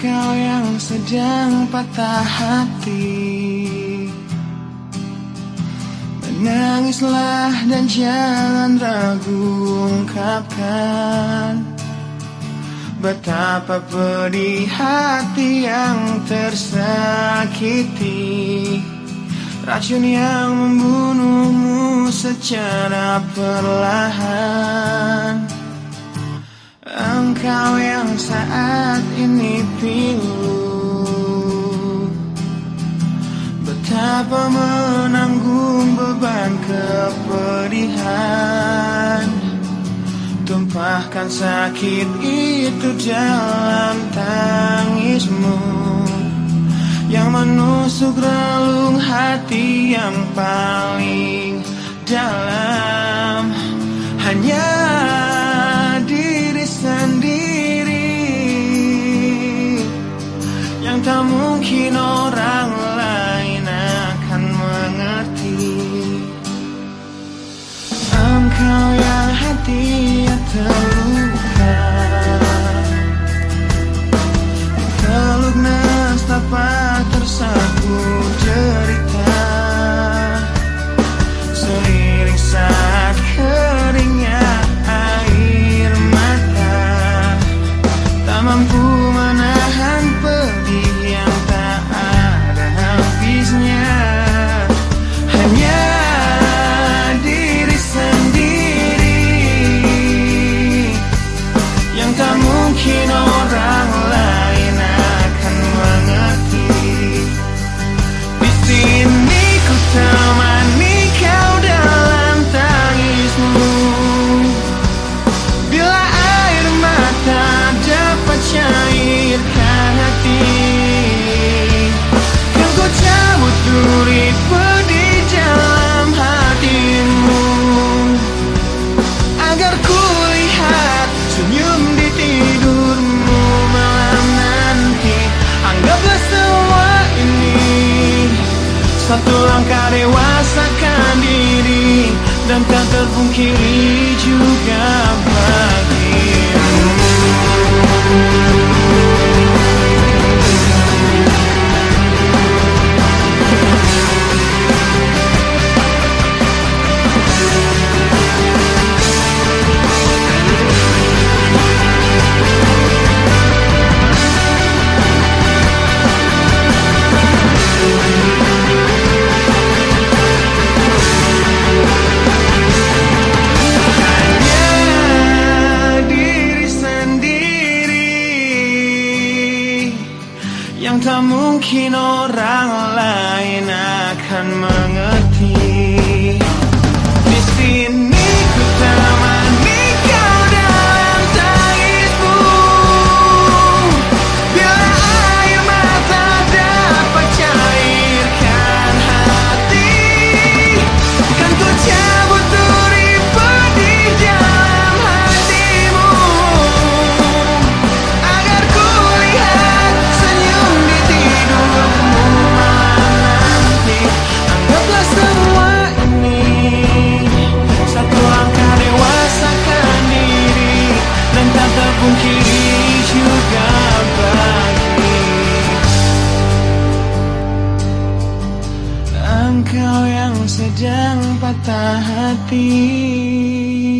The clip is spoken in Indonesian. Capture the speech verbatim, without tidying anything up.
Engkau yang sedang patah hati, menangislah dan jangan ragu ungkapkan betapa pedih hati yang tersakiti, racun yang membunuhmu secara perlahan. Engkau yang saat ini pilu, betapa menanggung beban kepedihan, tumpahkan sakit itu dalam tangismu yang menusuk relung hati yang paling dalam. Hanya diri sendiri yang tak mungkin orang lain akan mengerti. Engkau yang hatinya terluka, peluk nestapa tersapu derita, seiring saat keringnya air mata, tak mampu menahan pedih yang tak ada habisnya. Hanya diri sendiri yang tak mungkin orang lain akan mengerti. Di sini ku temani kau dalam tangismu, bila air mata dapat cairkan hati, kan ku cabut duri pedih dalam hatimu, agar ku lihat senyum di tidurmu malam nanti. Anggaplah semua ini satu langkah dewasakan diri, dan tak terpungkiri juga bagimu. Yang tak mungkin orang lain akan mengerti. Di sini ku temani kau dalam tangismu, bila air mata dapat cairkan hati, kan ku cabut duri pedih dalam hatimu, agar ku lihat senyum di tidurmu malam nanti. Anggaplah semua ini satu langkah dewasakan diri, dan tak terpungkiri juga bagi engkau yang sedang patah hati.